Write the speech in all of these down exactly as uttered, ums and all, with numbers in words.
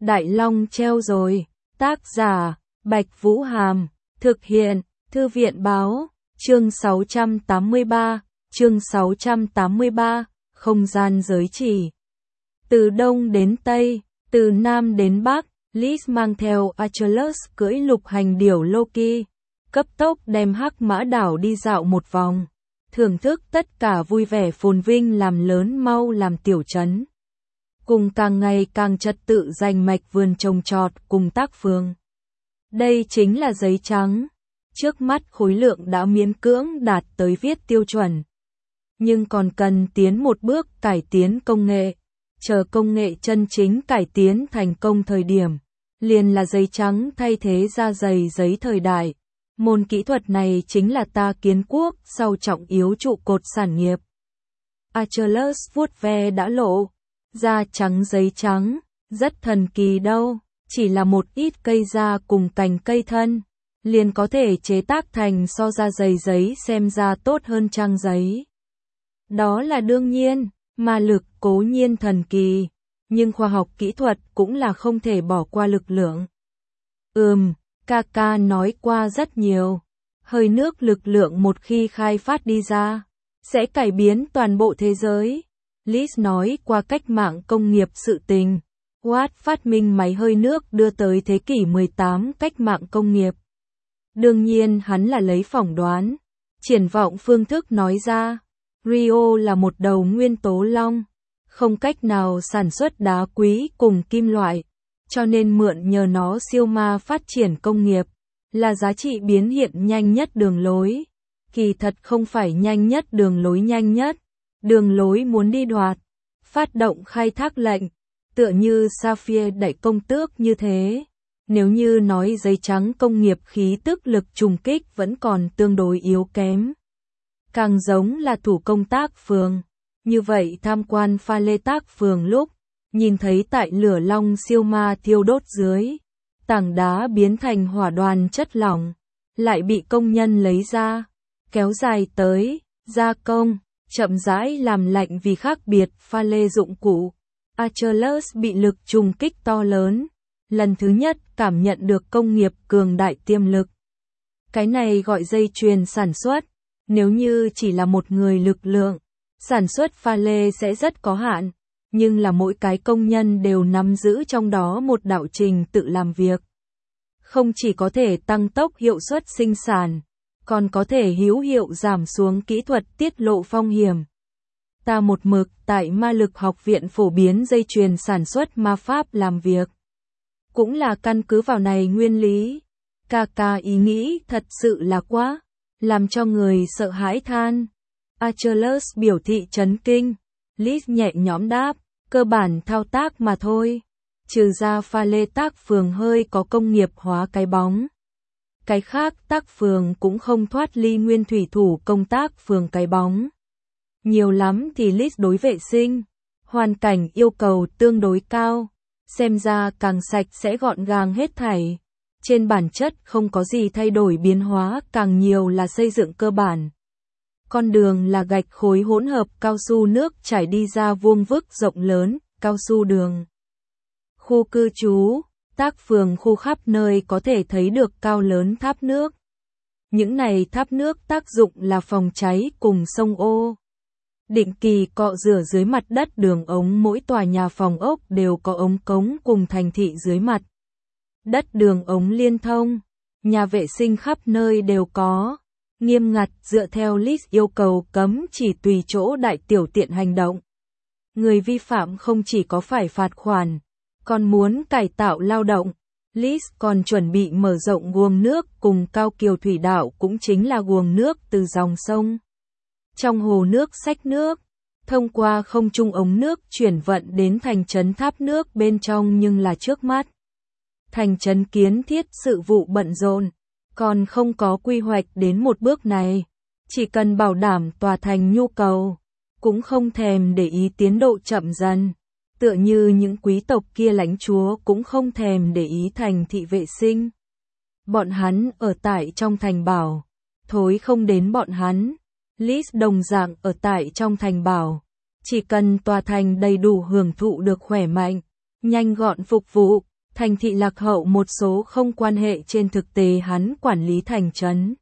Đại Long treo rồi. Tác giả, Bạch Vũ Hàm. Thực hiện, Thư viện Báo. Chương sáu trăm tám mươi ba. Chương sáu trăm tám mươi ba. Không gian giới chỉ. Từ Đông đến Tây, từ Nam đến Bắc, Liz mang theo Achilles cưỡi lục hành điểu Loki, cấp tốc đem Hắc Mã đảo đi dạo một vòng, thưởng thức tất cả vui vẻ phồn vinh làm lớn mau làm tiểu trấn. Cùng càng ngày càng trật tự rành mạch vườn trồng trọt cùng tác phường. Đây chính là giấy trắng. Trước mắt khối lượng đã miễn cưỡng đạt tới viết tiêu chuẩn. Nhưng còn cần tiến một bước cải tiến công nghệ. Chờ công nghệ chân chính cải tiến thành công thời điểm, liền là giấy trắng thay thế da dày giấy thời đại. Môn kỹ thuật này chính là ta kiến quốc sau trọng yếu trụ cột sản nghiệp. Achilles vuốt ve đã lộ. Da trắng giấy trắng, rất thần kỳ đâu, chỉ là một ít cây da cùng cành cây thân, liền có thể chế tác thành so da dày giấy xem ra tốt hơn trang giấy. Đó là đương nhiên, ma lực cố nhiên thần kỳ, nhưng khoa học kỹ thuật cũng là không thể bỏ qua lực lượng. Ừm, Kaka nói qua rất nhiều, hơi nước lực lượng một khi khai phát đi ra, sẽ cải biến toàn bộ thế giới. Liz nói qua cách mạng công nghiệp sự tình. Watt phát minh máy hơi nước đưa tới thế kỷ mười tám cách mạng công nghiệp. Đương nhiên hắn là lấy phỏng đoán, triển vọng phương thức nói ra. Rio là một đầu nguyên tố long, không cách nào sản xuất đá quý cùng kim loại, cho nên mượn nhờ nó siêu ma phát triển công nghiệp, là giá trị biến hiện nhanh nhất đường lối. Kỳ thật không phải nhanh nhất đường lối nhanh nhất. Đường lối muốn đi đoạt, phát động khai thác lệnh, tựa như Sapphire đẩy công tước như thế. Nếu như nói giấy trắng công nghiệp khí tức lực trùng kích vẫn còn tương đối yếu kém. Càng giống là thủ công tác phường. Như vậy tham quan pha lê tác phường lúc, nhìn thấy tại lửa long siêu ma thiêu đốt dưới, tảng đá biến thành hỏa đoàn chất lỏng, lại bị công nhân lấy ra, kéo dài tới, gia công. Chậm rãi làm lạnh vì khác biệt pha lê dụng cụ. Achilles bị lực trùng kích to lớn. Lần thứ nhất cảm nhận được công nghiệp cường đại tiềm lực. Cái này gọi dây chuyền sản xuất. Nếu như chỉ là một người lực lượng, sản xuất pha lê sẽ rất có hạn. Nhưng là mỗi cái công nhân đều nắm giữ trong đó một đạo trình tự làm việc. Không chỉ có thể tăng tốc hiệu suất sinh sản, còn có thể hữu hiệu giảm xuống kỹ thuật tiết lộ phong hiểm. Ta một mực tại ma lực học viện phổ biến dây chuyền sản xuất ma pháp làm việc. Cũng là căn cứ vào này nguyên lý. Kaka ý nghĩ thật sự là quá, làm cho người sợ hãi than. Achilles biểu thị chấn kinh. Liz nhẹ nhõm đáp, cơ bản thao tác mà thôi. Trừ ra pha lê tác phường hơi có công nghiệp hóa cái bóng. Cái khác tác phường cũng không thoát ly nguyên thủy thủ công tác phường cái bóng. Nhiều lắm thì Liz đối vệ sinh, hoàn cảnh yêu cầu tương đối cao, xem ra càng sạch sẽ gọn gàng hết thảy. Trên bản chất không có gì thay đổi biến hóa, càng nhiều là xây dựng cơ bản. Con đường là gạch khối hỗn hợp cao su nước chảy đi ra vuông vức rộng lớn, cao su đường. Khu cư trú. Tác phường khu khắp nơi có thể thấy được cao lớn tháp nước. Những này tháp nước tác dụng là phòng cháy cùng sông ô. Định kỳ cọ rửa dưới mặt đất đường ống, mỗi tòa nhà phòng ốc đều có ống cống cùng thành thị dưới mặt đất đường ống liên thông. Nhà vệ sinh khắp nơi đều có. Nghiêm ngặt dựa theo list yêu cầu cấm chỉ tùy chỗ đại tiểu tiện hành động. Người vi phạm không chỉ có phải phạt khoản, còn muốn cải tạo lao động. Liz còn chuẩn bị mở rộng guồng nước cùng cao kiều thủy đạo, cũng chính là guồng nước từ dòng sông. Trong hồ nước xách nước, thông qua không trung ống nước chuyển vận đến thành trấn tháp nước bên trong, nhưng là trước mắt. Thành trấn kiến thiết sự vụ bận rộn, còn không có quy hoạch đến một bước này. Chỉ cần bảo đảm tòa thành nhu cầu, cũng không thèm để ý tiến độ chậm dần. Tựa như những quý tộc kia lãnh chúa cũng không thèm để ý thành thị vệ sinh. Bọn hắn ở tại trong thành bảo, thối không đến bọn hắn. Liz đồng dạng ở tại trong thành bảo, chỉ cần tòa thành đầy đủ hưởng thụ được khỏe mạnh, nhanh gọn phục vụ, thành thị lạc hậu một số không quan hệ trên thực tế hắn quản lý thành trấn.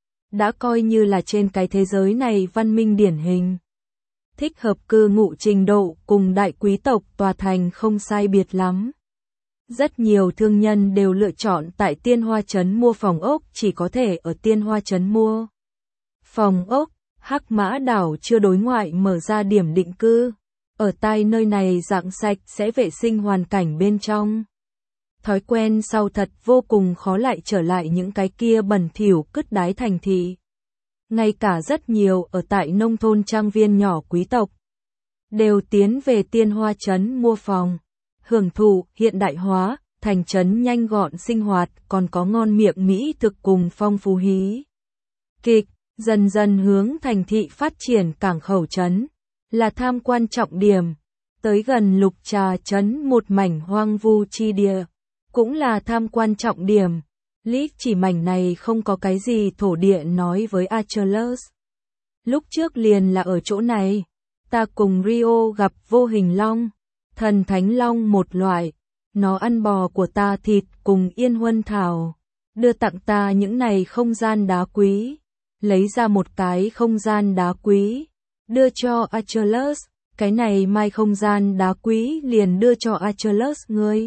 Đã coi như là trên cái thế giới này văn minh điển hình. Thích hợp cư ngụ trình độ cùng đại quý tộc tòa thành không sai biệt lắm. Rất nhiều thương nhân đều lựa chọn tại Tiên Hoa Trấn mua phòng ốc, chỉ có thể ở Tiên Hoa Trấn mua phòng ốc. Hắc Mã Đảo chưa đối ngoại mở ra điểm định cư. Ở tại nơi này dạng sạch sẽ vệ sinh hoàn cảnh bên trong. Thói quen sau thật vô cùng khó lại trở lại những cái kia bẩn thỉu cứt đái thành thị. Ngay cả rất nhiều ở tại nông thôn trang viên nhỏ quý tộc đều tiến về Tiên Hoa Trấn mua phòng, hưởng thụ hiện đại hóa, thành trấn nhanh gọn sinh hoạt, còn có ngon miệng mỹ thực cùng phong phú hí kịch, dần dần hướng thành thị phát triển. Cảng khẩu trấn là tham quan trọng điểm, tới gần Lục Trà Trấn một mảnh hoang vu chi địa, cũng là tham quan trọng điểm. Lý chỉ mảnh này không có cái gì thổ địa nói với Achilles. Lúc trước liền là ở chỗ này, ta cùng Rio gặp vô hình long, thần thánh long một loại, nó ăn bò của ta thịt cùng yên huân thảo, đưa tặng ta những này không gian đá quý, lấy ra một cái không gian đá quý, đưa cho Achilles, cái này mai không gian đá quý liền đưa cho Achilles ngươi.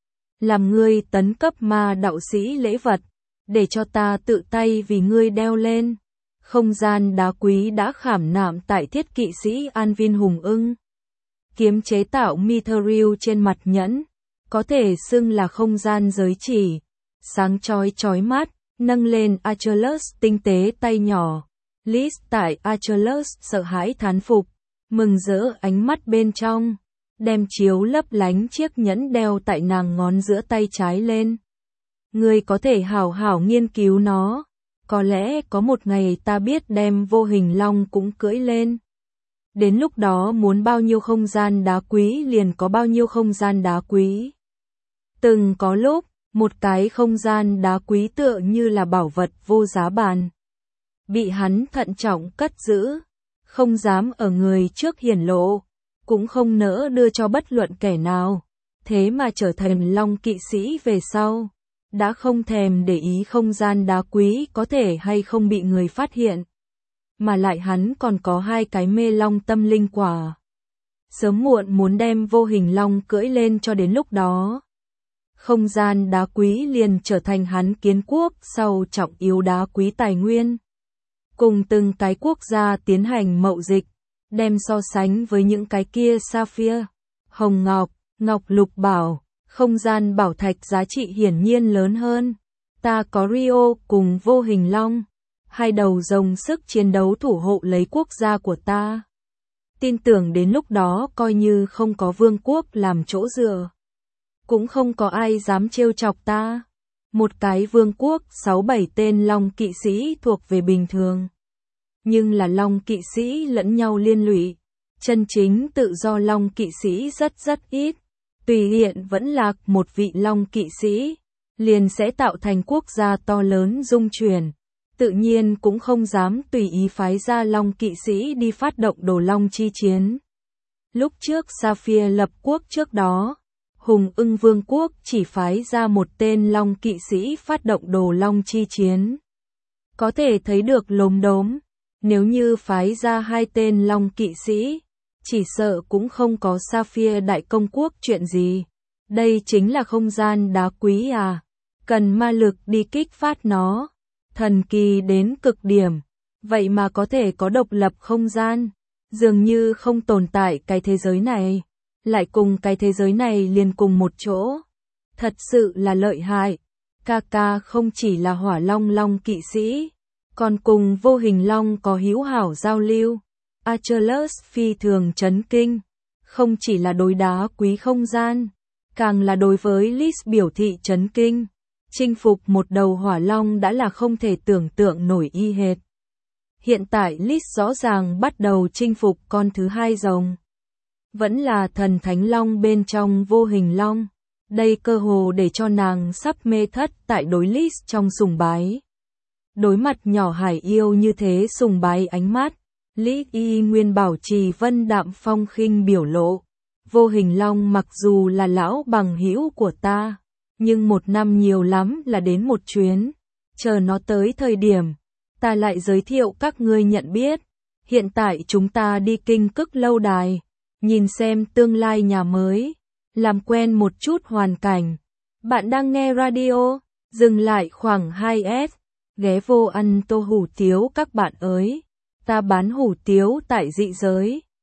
Làm ngươi tấn cấp ma đạo sĩ lễ vật, để cho ta tự tay vì ngươi đeo lên. Không gian đá quý đã khảm nạm tại thiết kỵ sĩ Anvin hùng ưng. Kiếm chế tạo mithril trên mặt nhẫn, có thể xưng là không gian giới chỉ, sáng chói chói mắt, nâng lên Achilles tinh tế tay nhỏ. Liz tại Achilles sợ hãi thán phục, mừng rỡ ánh mắt bên trong, đem chiếu lấp lánh chiếc nhẫn đeo tại nàng ngón giữa tay trái lên. Ngươi có thể hảo hảo nghiên cứu nó, có lẽ có một ngày ta biết đem vô hình long cũng cưỡi lên. Đến lúc đó muốn bao nhiêu không gian đá quý liền có bao nhiêu không gian đá quý. Từng có lúc, một cái không gian đá quý tựa như là bảo vật vô giá bàn, bị hắn thận trọng cất giữ, không dám ở người trước hiển lộ, cũng không nỡ đưa cho bất luận kẻ nào. Thế mà trở thành long kỵ sĩ về sau, đã không thèm để ý không gian đá quý có thể hay không bị người phát hiện. Mà lại hắn còn có hai cái mê long tâm linh quả. Sớm muộn muốn đem vô hình long cưỡi lên, cho đến lúc đó không gian đá quý liền trở thành hắn kiến quốc sau trọng yếu đá quý tài nguyên. Cùng từng cái quốc gia tiến hành mậu dịch, đem so sánh với những cái kia sapphire, hồng ngọc, ngọc lục bảo, không gian bảo thạch giá trị hiển nhiên lớn hơn. Ta có Rio cùng vô hình long, hai đầu rồng sức chiến đấu thủ hộ lấy quốc gia của ta. Tin tưởng đến lúc đó coi như không có vương quốc làm chỗ dựa, cũng không có ai dám trêu chọc ta. Một cái vương quốc sáu bảy tên long kỵ sĩ thuộc về bình thường, nhưng là long kỵ sĩ lẫn nhau liên lụy, chân chính tự do long kỵ sĩ rất rất ít. Tùy hiện vẫn lạc một vị long kỵ sĩ, liền sẽ tạo thành quốc gia to lớn dung chuyển, tự nhiên cũng không dám tùy ý phái ra long kỵ sĩ đi phát động đồ long chi chiến. Lúc trước Sapphire lập quốc trước đó, Hùng Ưng Vương quốc chỉ phái ra một tên long kỵ sĩ phát động đồ long chi chiến. Có thể thấy được lốm đốm, nếu như phái ra hai tên long kỵ sĩ, chỉ sợ cũng không có Sapphire đại công quốc chuyện gì. Đây chính là không gian đá quý à, cần ma lực đi kích phát nó, thần kỳ đến cực điểm, vậy mà có thể có độc lập không gian, dường như không tồn tại cái thế giới này, lại cùng cái thế giới này liền cùng một chỗ, thật sự là lợi hại. Kaka không chỉ là hỏa long long kỵ sĩ, còn cùng vô hình long có hữu hảo giao lưu. Achilles phi thường chấn kinh, không chỉ là đối đá quý không gian, càng là đối với Liz biểu thị chấn kinh. Chinh phục một đầu hỏa long đã là không thể tưởng tượng nổi y hệt. Hiện tại Liz rõ ràng bắt đầu chinh phục con thứ hai rồng, vẫn là thần thánh long bên trong vô hình long. Đây cơ hồ để cho nàng sắp mê thất tại đối Liz trong sùng bái. Đối mặt nhỏ hải yêu như thế sùng bái ánh mắt, Lý y nguyên bảo trì vân đạm phong khinh biểu lộ. Vô hình long mặc dù là lão bằng hữu của ta, nhưng một năm nhiều lắm là đến một chuyến. Chờ nó tới thời điểm, ta lại giới thiệu các ngươi nhận biết. Hiện tại chúng ta đi Kinh Cức lâu đài, nhìn xem tương lai nhà mới, làm quen một chút hoàn cảnh. Bạn đang nghe radio, dừng lại khoảng hai S, ghé vô ăn tô hủ tiếu các bạn ơi. Ta bán hủ tiếu tại dị giới.